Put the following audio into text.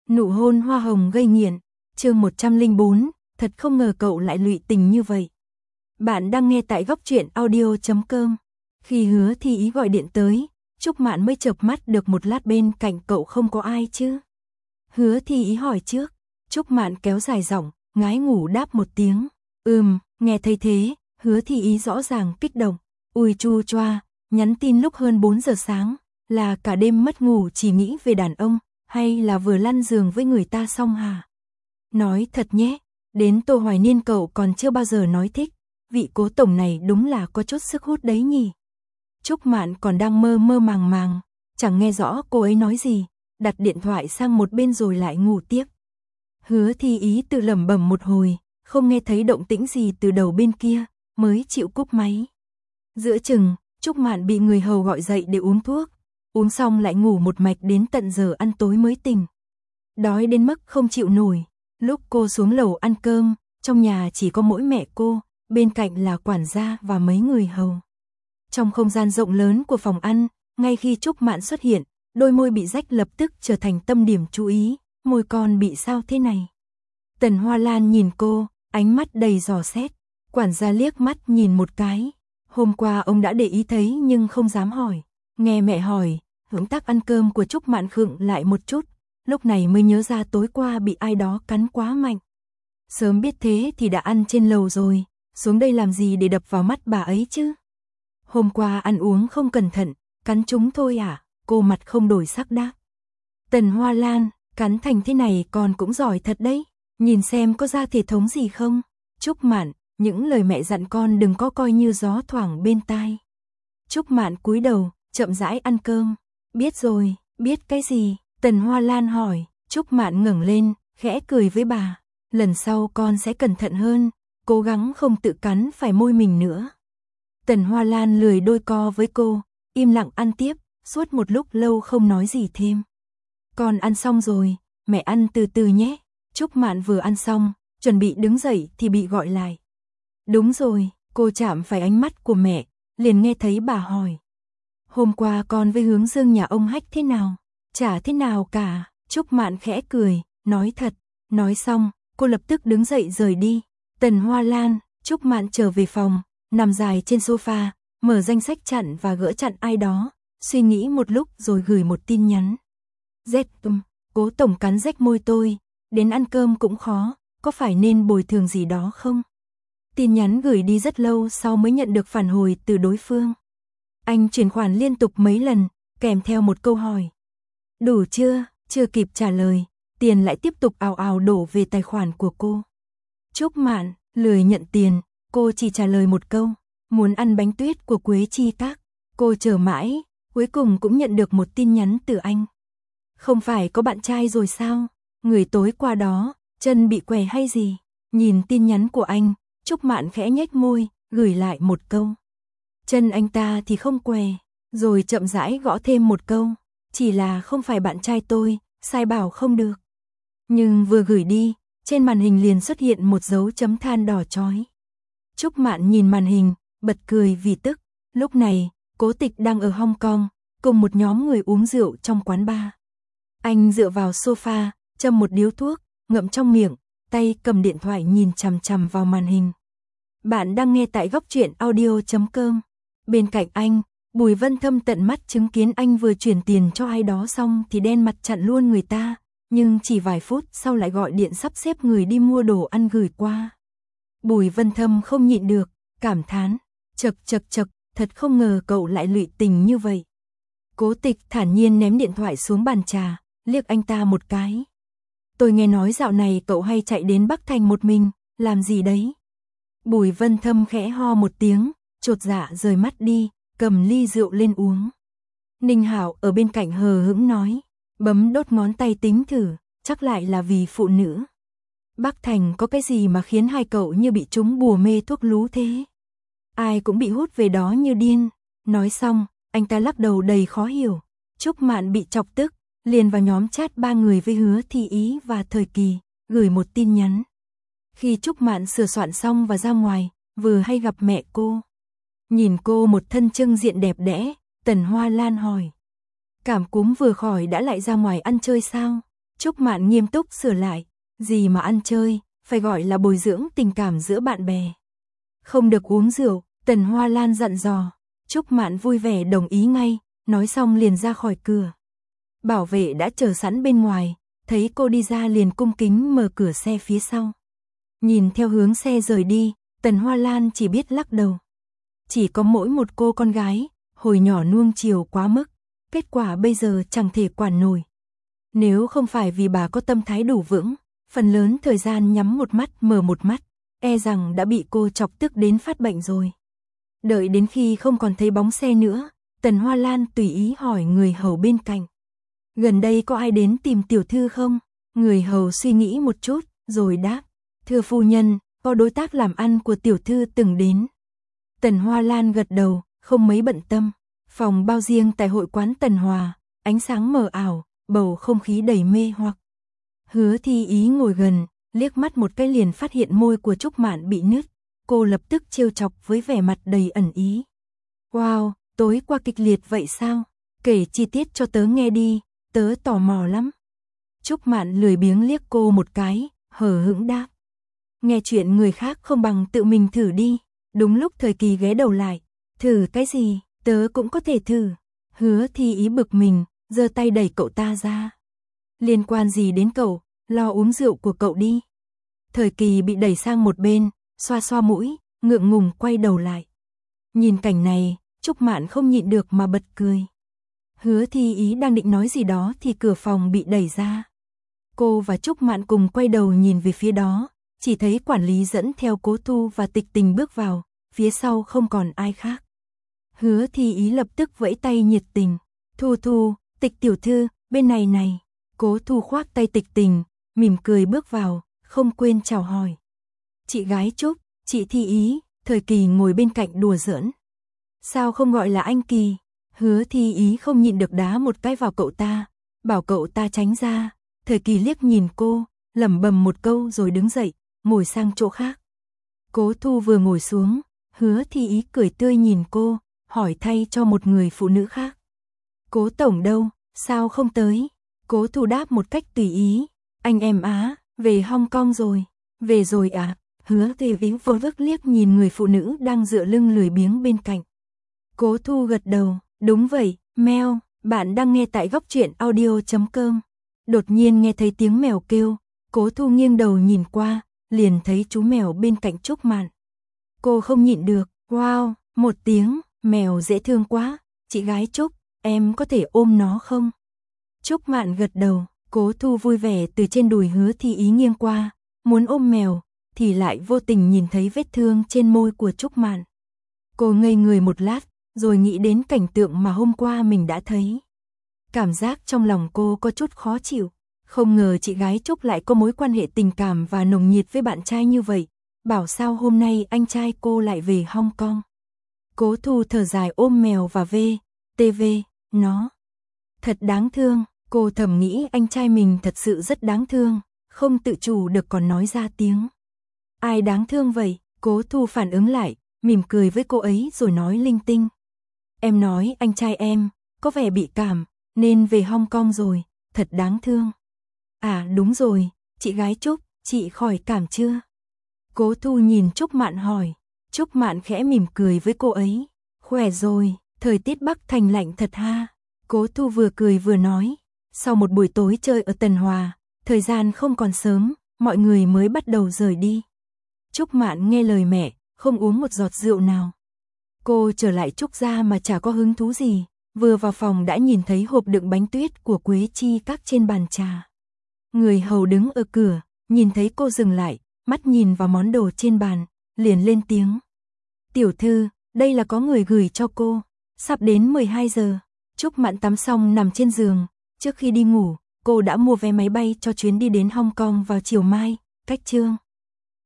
Nụ hôn hoa hồng gây nghiện, chương 104, thật không ngờ cậu lại lụy tình như vậy. Bạn đang nghe tại góc truyện audio.com. Khi Hứa Thi Ý gọi điện tới, Trúc Mạn mới chợp mắt được một lát bên cạnh cậu không có ai chứ. Hứa Thi Ý hỏi trước, Trúc Mạn kéo dài giọng, ngái ngủ đáp một tiếng. Nghe thấy thế, Hứa Thi Ý rõ ràng kích động. Ui chu choa, nhắn tin lúc hơn 4 giờ sáng, là cả đêm mất ngủ chỉ nghĩ về đàn ông, hay là vừa lăn giường với người ta xong hả? Nói thật nhé, đến Tô Hoài Niên cậu còn chưa bao giờ nói thích, vị cố tổng này đúng là có chút sức hút đấy nhỉ. Trúc Mạn còn đang mơ mơ màng màng, chẳng nghe rõ cô ấy nói gì, đặt điện thoại sang một bên rồi lại ngủ tiếp. Hứa Thi Ý tự lẩm bẩm một hồi, không nghe thấy động tĩnh gì từ đầu bên kia, mới chịu cúp máy. Giữa chừng, Trúc Mạn bị người hầu gọi dậy để uống thuốc, uống xong lại ngủ một mạch đến tận giờ ăn tối mới tỉnh. Đói đến mức không chịu nổi, lúc cô xuống lầu ăn cơm, trong nhà chỉ có mỗi mẹ cô, bên cạnh là quản gia và mấy người hầu. Trong không gian rộng lớn của phòng ăn, ngay khi Trúc Mạn xuất hiện, đôi môi bị rách lập tức trở thành tâm điểm chú ý, môi con bị sao thế này. Tần Hoa Lan nhìn cô, ánh mắt đầy dò xét, quản gia liếc mắt nhìn một cái. Hôm qua ông đã để ý thấy nhưng không dám hỏi, nghe mẹ hỏi, hướng tác ăn cơm của Trúc Mạn khựng lại một chút, lúc này mới nhớ ra tối qua bị ai đó cắn quá mạnh. Sớm biết thế thì đã ăn trên lầu rồi, xuống đây làm gì để đập vào mắt bà ấy chứ? Hôm qua ăn uống không cẩn thận, cắn trúng thôi à? Cô mặt không đổi sắc đáp. Tần Hoa Lan, cắn thành thế này con cũng giỏi thật đấy, nhìn xem có ra thể thống gì không? Trúc Mạn, những lời mẹ dặn con đừng có coi như gió thoảng bên tai. Trúc Mạn cúi đầu, chậm rãi ăn cơm. Biết rồi, biết cái gì? Tần Hoa Lan hỏi. Trúc Mạn ngẩng lên, khẽ cười với bà. Lần sau con sẽ cẩn thận hơn, cố gắng không tự cắn phải môi mình nữa. Tần Hoa Lan lười đôi co với cô, im lặng ăn tiếp, suốt một lúc lâu không nói gì thêm. Con ăn xong rồi, mẹ ăn từ từ nhé. Trúc Mạn vừa ăn xong, chuẩn bị đứng dậy thì bị gọi lại. Đúng rồi, cô chạm phải ánh mắt của mẹ, liền nghe thấy bà hỏi. Hôm qua con với Hướng Dương nhà ông Hách thế nào? Chả thế nào cả. Trúc Mạn khẽ cười, nói thật. Nói xong, cô lập tức đứng dậy rời đi. Tần Hoa Lan, Trúc Mạn trở về phòng, nằm dài trên sofa, mở danh sách chặn và gỡ chặn ai đó, suy nghĩ một lúc rồi gửi một tin nhắn. Cố tổng cắn rách môi tôi, đến ăn cơm cũng khó, có phải nên bồi thường gì đó không? Tin nhắn gửi đi rất lâu sau mới nhận được phản hồi từ đối phương. Anh chuyển khoản liên tục mấy lần, kèm theo một câu hỏi. Đủ chưa? Chưa kịp trả lời, tiền lại tiếp tục ào ào đổ về tài khoản của cô. Trúc Mạn, lười nhận tiền, cô chỉ trả lời một câu. Muốn ăn bánh tuyết của Quế Chi Các. Cô chờ mãi, cuối cùng cũng nhận được một tin nhắn từ anh. Không phải có bạn trai rồi sao? Người tối qua đó, chân bị què hay gì? Nhìn tin nhắn của anh, Trúc Mạn khẽ nhếch môi, gửi lại một câu. Chân anh ta thì không què, rồi chậm rãi gõ thêm một câu. Chỉ là không phải bạn trai tôi, sai bảo không được. Nhưng vừa gửi đi, trên màn hình liền xuất hiện một dấu chấm than đỏ chói. Trúc Mạn nhìn màn hình, bật cười vì tức. Lúc này, Cố Tịch đang ở Hong Kong, cùng một nhóm người uống rượu trong quán bar. Anh dựa vào sofa, châm một điếu thuốc, ngậm trong miệng, tay cầm điện thoại nhìn chằm chằm vào màn hình. Bạn đang nghe tại góc truyện audio.com. Bên cạnh anh, Bùi Vân Thâm tận mắt chứng kiến anh vừa chuyển tiền cho ai đó xong thì đen mặt chặn luôn người ta, nhưng chỉ vài phút sau lại gọi điện sắp xếp người đi mua đồ ăn gửi qua. Bùi Vân Thâm không nhịn được, cảm thán, chật, thật không ngờ cậu lại lụy tình như vậy. Cố Tịch thản nhiên ném điện thoại xuống bàn trà, liếc anh ta một cái. Tôi nghe nói dạo này cậu hay chạy đến Bắc Thành một mình, làm gì đấy? Bùi Vân Thâm khẽ ho một tiếng, chột dạ rời mắt đi, cầm ly rượu lên uống. Ninh Hạo ở bên cạnh hờ hững nói, bấm đốt ngón tay tính thử, chắc lại là vì phụ nữ. Bắc Thành có cái gì mà khiến hai cậu như bị trúng bùa mê thuốc lú thế? Ai cũng bị hút về đó như điên. Nói xong, anh ta lắc đầu đầy khó hiểu. Trúc Mạn bị chọc tức, liền vào nhóm chat ba người với Hứa Thi Ý và Thời Kỳ, gửi một tin nhắn. Khi Trúc Mạn sửa soạn xong và ra ngoài, vừa hay gặp mẹ cô. Nhìn cô một thân trưng diện đẹp đẽ, Tần Hoa Lan hỏi. Cảm cúm vừa khỏi đã lại ra ngoài ăn chơi sao? Trúc Mạn nghiêm túc sửa lại, gì mà ăn chơi, phải gọi là bồi dưỡng tình cảm giữa bạn bè. Không được uống rượu, Tần Hoa Lan dặn dò. Trúc Mạn vui vẻ đồng ý ngay, nói xong liền ra khỏi cửa. Bảo vệ đã chờ sẵn bên ngoài, thấy cô đi ra liền cung kính mở cửa xe phía sau. Nhìn theo hướng xe rời đi, Tần Hoa Lan chỉ biết lắc đầu. Chỉ có mỗi một cô con gái, hồi nhỏ nuông chiều quá mức, kết quả bây giờ chẳng thể quản nổi. Nếu không phải vì bà có tâm thái đủ vững, phần lớn thời gian nhắm một mắt mở một mắt, e rằng đã bị cô chọc tức đến phát bệnh rồi. Đợi đến khi không còn thấy bóng xe nữa, Tần Hoa Lan tùy ý hỏi người hầu bên cạnh. Gần đây có ai đến tìm tiểu thư không? Người hầu suy nghĩ một chút, rồi đáp. Thưa phu nhân, có đối tác làm ăn của tiểu thư từng đến. Tần Hoa Lan gật đầu, không mấy bận tâm. Phòng bao riêng tại hội quán Tần Hòa, ánh sáng mờ ảo, bầu không khí đầy mê hoặc. Hứa Thi Ý ngồi gần, liếc mắt một cái liền phát hiện môi của Trúc Mạn bị nứt. Cô lập tức trêu chọc với vẻ mặt đầy ẩn ý. Wow, tối qua kịch liệt vậy sao? Kể chi tiết cho tớ nghe đi, tớ tò mò lắm. Trúc Mạn lười biếng liếc cô một cái, hờ hững đáp. Nghe chuyện người khác không bằng tự mình thử đi. Đúng lúc Thời Kỳ ghé đầu lại. Thử cái gì, tớ cũng có thể thử. Hứa Thi Ý bực mình, giơ tay đẩy cậu ta ra. Liên quan gì đến cậu, lo uống rượu của cậu đi. Thời Kỳ bị đẩy sang một bên, xoa xoa mũi, ngượng ngùng quay đầu lại. Nhìn cảnh này, Trúc Mạn không nhịn được mà bật cười. Hứa Thi Ý đang định nói gì đó thì cửa phòng bị đẩy ra. Cô và Trúc Mạn cùng quay đầu nhìn về phía đó, chỉ thấy quản lý dẫn theo Cố Thu và Tịch Tình bước vào, phía sau không còn ai khác. Hứa Thi Ý lập tức vẫy tay nhiệt tình. Thu Thu, Tịch tiểu thư, bên này này. Cố Thu khoác tay Tịch Tình, mỉm cười bước vào, không quên chào hỏi. Chị gái Trúc, chị Thi Ý. Thời Kỳ ngồi bên cạnh đùa giỡn. Sao không gọi là anh Kỳ? Hứa Thi Ý không nhịn được đá một cái vào cậu ta, bảo cậu ta tránh ra. Thời Kỳ liếc nhìn cô, lẩm bẩm một câu rồi đứng dậy, ngồi sang chỗ khác. Cố Thu vừa ngồi xuống, Hứa Thi Ý cười tươi nhìn cô, hỏi thay cho một người phụ nữ khác. Cố tổng đâu, sao không tới? Cố Thu đáp một cách tùy ý. Anh em á, về Hong Kong rồi. Về rồi à? Hứa Thi Ý vô thức liếc nhìn người phụ nữ đang dựa lưng lười biếng bên cạnh. Cố Thu gật đầu, đúng vậy, mèo, bạn đang nghe tại góc truyện audio.com. Đột nhiên nghe thấy tiếng mèo kêu, Cố Thu nghiêng đầu nhìn qua, liền thấy chú mèo bên cạnh Trúc Mạn. Cô không nhịn được, wow, một tiếng, mèo dễ thương quá, chị gái Trúc, em có thể ôm nó không? Trúc Mạn gật đầu, Cố Thu vui vẻ từ trên đùi Hứa Thi Ý nghiêng qua, muốn ôm mèo, thì lại vô tình nhìn thấy vết thương trên môi của Trúc Mạn. Cô ngây người một lát, rồi nghĩ đến cảnh tượng mà hôm qua mình đã thấy. Cảm giác trong lòng cô có chút khó chịu, không ngờ chị gái Trúc lại có mối quan hệ tình cảm và nồng nhiệt với bạn trai như vậy, bảo sao hôm nay anh trai cô lại về Hong Kong. Cố Thu thở dài ôm mèo và TV, nó thật đáng thương, cô thầm nghĩ anh trai mình thật sự rất đáng thương, không tự chủ được còn nói ra tiếng. Ai đáng thương vậy? Cố Thu phản ứng lại, mỉm cười với cô ấy rồi nói linh tinh. Em nói anh trai em, có vẻ bị cảm, nên về Hong Kong rồi, thật đáng thương. À đúng rồi, chị gái Trúc, chị khỏi cảm chưa? Cố Thu nhìn Trúc Mạn hỏi. Trúc Mạn khẽ mỉm cười với cô ấy. Khỏe rồi, thời tiết Bắc Thành lạnh thật ha. Cố Thu vừa cười vừa nói. Sau một buổi tối chơi ở Tần Hòa, thời gian không còn sớm, mọi người mới bắt đầu rời đi. Trúc Mạn nghe lời mẹ, không uống một giọt rượu nào. Cô trở lại Trúc gia mà chả có hứng thú gì, vừa vào phòng đã nhìn thấy hộp đựng bánh tuyết của Quế Chi các trên bàn trà. Người hầu đứng ở cửa, nhìn thấy cô dừng lại, mắt nhìn vào món đồ trên bàn, liền lên tiếng. Tiểu thư, đây là có người gửi cho cô, sắp đến 12 giờ. Trúc Mạn tắm xong nằm trên giường, trước khi đi ngủ, cô đã mua vé máy bay cho chuyến đi đến Hong Kong vào chiều mai, cách chương.